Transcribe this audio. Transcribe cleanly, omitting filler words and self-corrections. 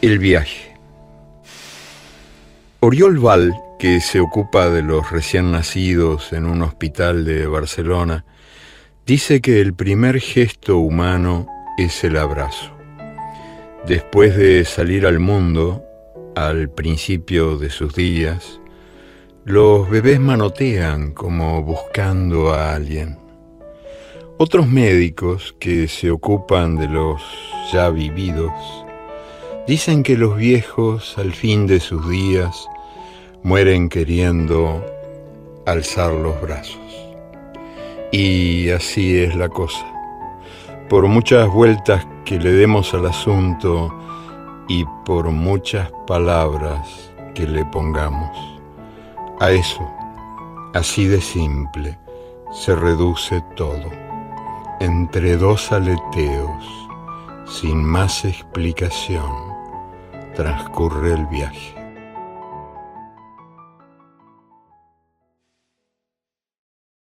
El viaje. Oriol Val, que se ocupa de los recién nacidos en un hospital de Barcelona, dice que el primer gesto humano es el abrazo. Después de salir al mundo, al principio de sus días, los bebés manotean como buscando a alguien. Otros médicos que se ocupan de los ya vividos dicen que los viejos al fin de sus días mueren queriendo alzar los brazos. Y así es la cosa. Por muchas vueltas que le demos al asunto y por muchas palabras que le pongamos, a eso, así de simple, se reduce todo. Entre dos aleteos, sin más explicación, transcurre el viaje.